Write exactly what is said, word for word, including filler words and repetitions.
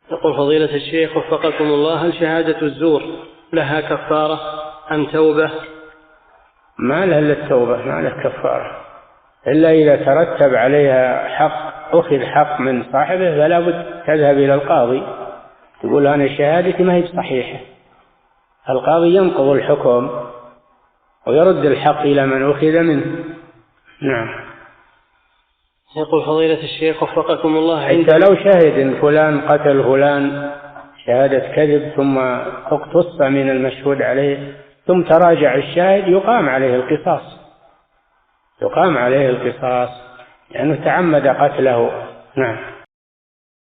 يقول فضيلة الشيخ وفقكم الله، هل شهادة الزور لها كفارة أم توبة؟ ما لها إلا التوبة، ما لها كفارة، إلا إذا ترتب عليها حق، أخذ حق من صاحبه فلا بد تذهب إلى القاضي تقول أنا شهادتي ما هي صحيحة، القاضي ينقض الحكم ويرد الحق إلى من أخذ منه. نعم. يقول فضيلة الشيخ وفقكم الله، حتى لو شهد إن فلان قتل فلان شهادة كذب ثم اقتص من المشهود عليه ثم تراجع الشاهد يقام عليه القصاص، يقام عليه القصاص لأنه تعمد قتله. نعم.